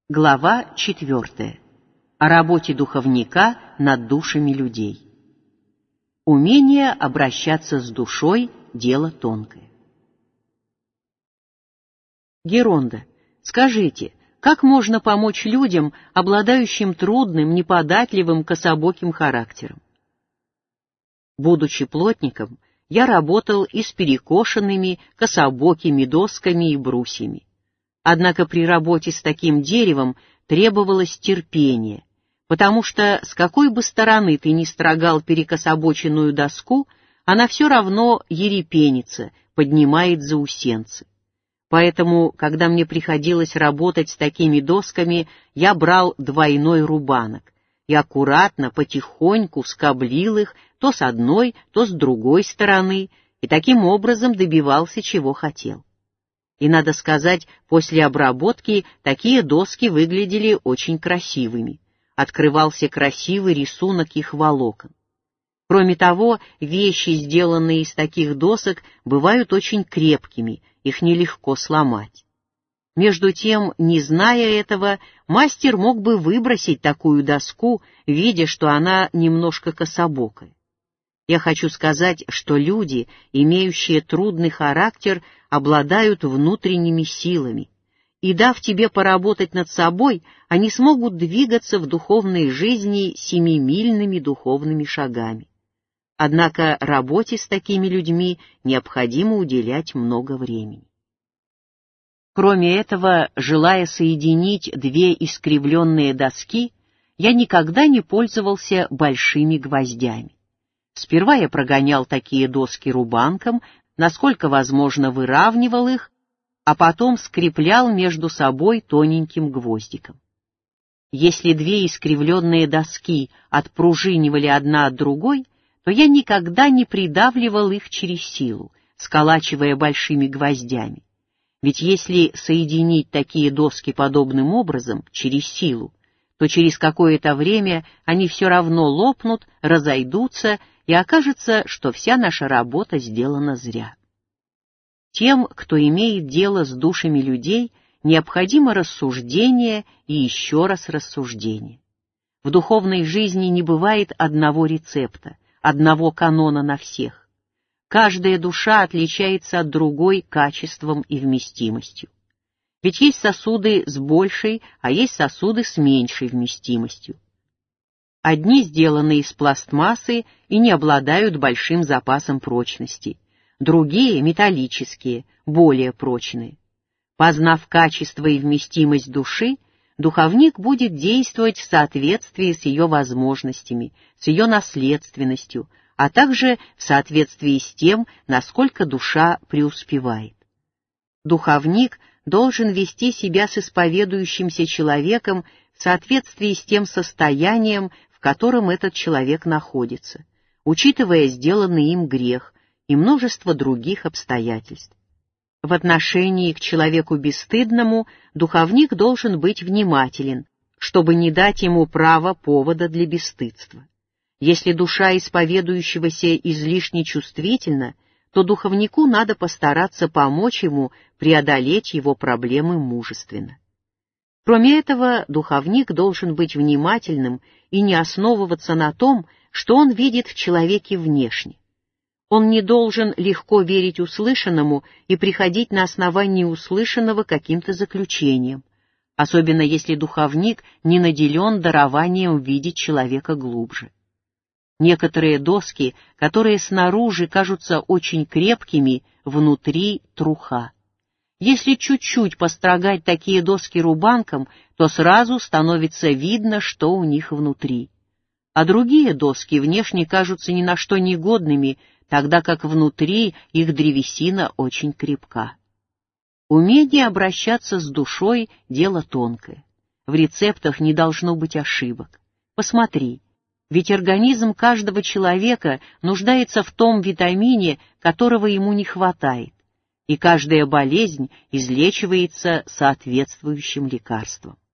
Глава 4. О работе духовника над душами людей. Умение обращаться с душой – дело тонкое. Геронда, скажите, как можно помочь людям, обладающим трудным, неподатливым, кособоким характером? Будучи плотником, я работал и с перекошенными, кособокими досками и брусьями. Однако при работе с таким деревом требовалось терпение, потому что с какой бы стороны ты ни строгал перекособоченную доску, она все равно ерепенится, поднимает заусенцы. Поэтому, когда мне приходилось работать с такими досками, я брал двойной рубанок и аккуратно, потихоньку скоблил их то с одной, то с другой стороны, и таким образом добивался, чего хотел. И, надо сказать, после обработки такие доски выглядели очень красивыми. Открывался красивый рисунок их волокон. Кроме того, вещи, сделанные из таких досок, бывают очень крепкими, их нелегко сломать. Между тем, не зная этого, мастер мог бы выбросить такую доску, видя, что она немножко кособокая. Я хочу сказать, что люди, имеющие трудный характер, обладают внутренними силами, и, дав тебе поработать над собой, они смогут двигаться в духовной жизни семимильными духовными шагами. Однако работе с такими людьми необходимо уделять много времени. Кроме этого, желая соединить две искривленные доски, я никогда не пользовался большими гвоздями. Сперва я прогонял такие доски рубанком, насколько возможно выравнивал их, а потом скреплял между собой тоненьким гвоздиком. Если две искривленные доски отпружинивали одна от другой, то я никогда не придавливал их через силу, сколачивая большими гвоздями. Ведь если соединить такие доски подобным образом, через силу, то через какое-то время они все равно лопнут, разойдутся, и окажется, что вся наша работа сделана зря. Тем, кто имеет дело с душами людей, необходимо рассуждение и еще раз рассуждение. В духовной жизни не бывает одного рецепта, одного канона на всех. Каждая душа отличается от другой качеством и вместимостью. Ведь есть сосуды с большей, а есть сосуды с меньшей вместимостью. Одни сделаны из пластмассы и не обладают большим запасом прочности, другие — металлические, более прочные. Познав качество и вместимость души, духовник будет действовать в соответствии с ее возможностями, с ее наследственностью, а также в соответствии с тем, насколько душа преуспевает. Духовник должен вести себя с исповедующимся человеком в соответствии с тем состоянием, в котором этот человек находится, учитывая сделанный им грех и множество других обстоятельств. В отношении к человеку бесстыдному духовник должен быть внимателен, чтобы не дать ему права повода для бесстыдства. Если душа исповедующегося излишне чувствительна, то духовнику надо постараться помочь ему преодолеть его проблемы мужественно. Кроме этого, духовник должен быть внимательным и не основываться на том, что он видит в человеке внешне. Он не должен легко верить услышанному и приходить на основании услышанного к каким-то заключениям, особенно если духовник не наделен дарованием видеть человека глубже. Некоторые доски, которые снаружи кажутся очень крепкими, внутри труха. Если чуть-чуть построгать такие доски рубанком, то сразу становится видно, что у них внутри. А другие доски внешне кажутся ни на что негодными, тогда как внутри их древесина очень крепка. Умение обращаться с душой — дело тонкое. В рецептах не должно быть ошибок. Посмотри, ведь организм каждого человека нуждается в том витамине, которого ему не хватает, и каждая болезнь излечивается соответствующим лекарством.